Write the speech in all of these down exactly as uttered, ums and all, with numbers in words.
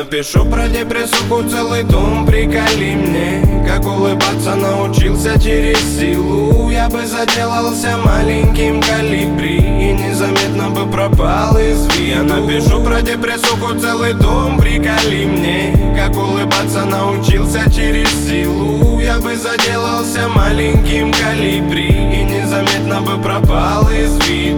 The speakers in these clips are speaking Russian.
напишу про депрессуху целый том. Приколи мне, как улыбаться научился через силу. Я бы заделался маленьким колибри и незаметно бы пропал из виду. Я напишу про депрессуху целый том. Приколи мне, как улыбаться научился через силу. Я бы заделался маленьким колибри и незаметно бы пропал из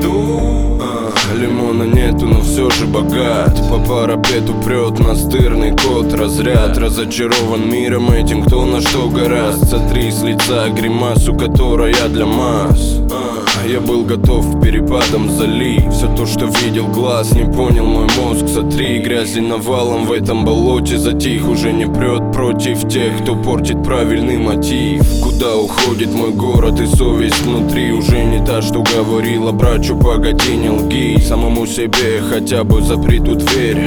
виду. Лимона нету, но все же богат. По парапету прет настырный кот. Разряд разочарован миром этим, кто на что гораст. Сотри с лица гримасу, которая для масс. Я был готов перепадом залить все то, что видел глаз, не понял мой мозг. Сотри грязи навалом в этом болоте. Затих, уже не прет против тех, кто портит правильный мотив. Куда уходит мой город и совесть внутри? Уже не та, что говорила брачу, погоди, не лги. Самому себе хотя бы запри ту дверь.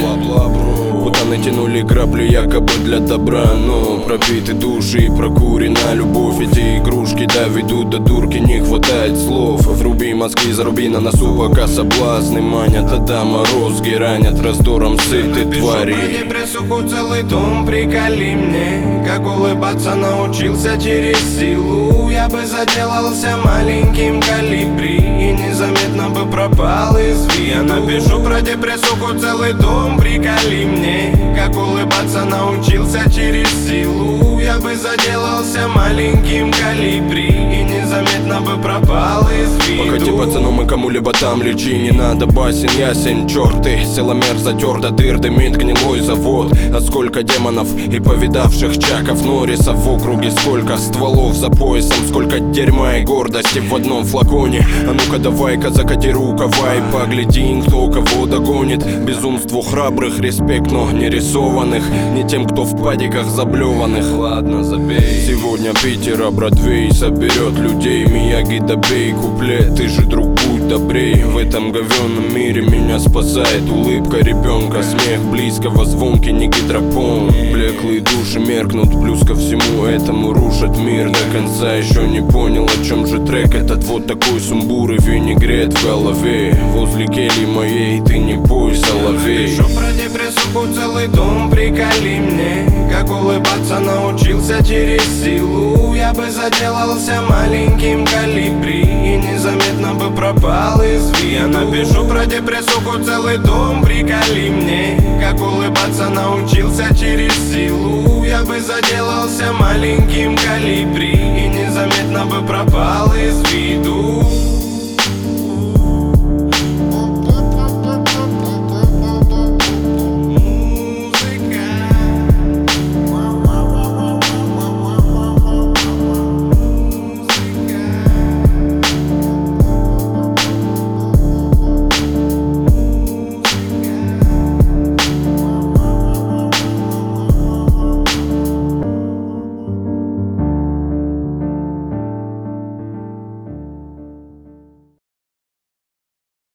Путаны тянули грабли якобы для добра, но пробиты души и прокурена любовь. Эти игрушки доведут до дурки, не хватает слов. Вруби мозги, заруби на носу, пока соблазны манят. А да, морозги ранят раздором сытой твари. Про депрессуху целый том. Приколи мне, как улыбаться научился через силу. Я бы заделался маленьким колибри и незаметно бы пропал из виду. Я напишу про депрессуху целый том. Приколи мне, как улыбаться научился через силу. Я бы заделался маленьким колибри и незаметно бы пропал из виду. Погоди, пацаном, и кому-либо там лечи. Не надо басен, ясен, черты. Силомер затер до дыр, дымит гнилой завод. А сколько демонов и повидавших Чаков Норрисов в округе. Сколько стволов за поясом, сколько дерьма и гордости в одном флаконе. А ну-ка давай-ка закати рукава и погляди, кто кого догонит. Безумству храбрых респект, но не рисованных. Не тем, кто в падиках заблеванных. Ладно, забей. Сегодня Питер, а Бродвей соберет людей. Мияги, добей куплет, ты же, друг, будь добрей. В этом говенном мире меня спасает улыбка ребенка. Смех близкого, звонкий, не гидропон. Блеклые души меркнут, плюс ко всему этому рушат мир. До конца еще не понял, о чем же трек этот. Вот такой сумбур и винегрет в голове. Возле кельи моей ты не бой, соловей. Напишу про депрессуху целый том. Приколи мне, как улыбаться научился через силу. Я бы заделался маленьким колибри и незаметно бы пропал из виду. Я напишу про депрессуху целый том. Приколи мне, как улыбаться научился через силу. Я бы заделался маленьким колибри и незаметно бы пропал из виду.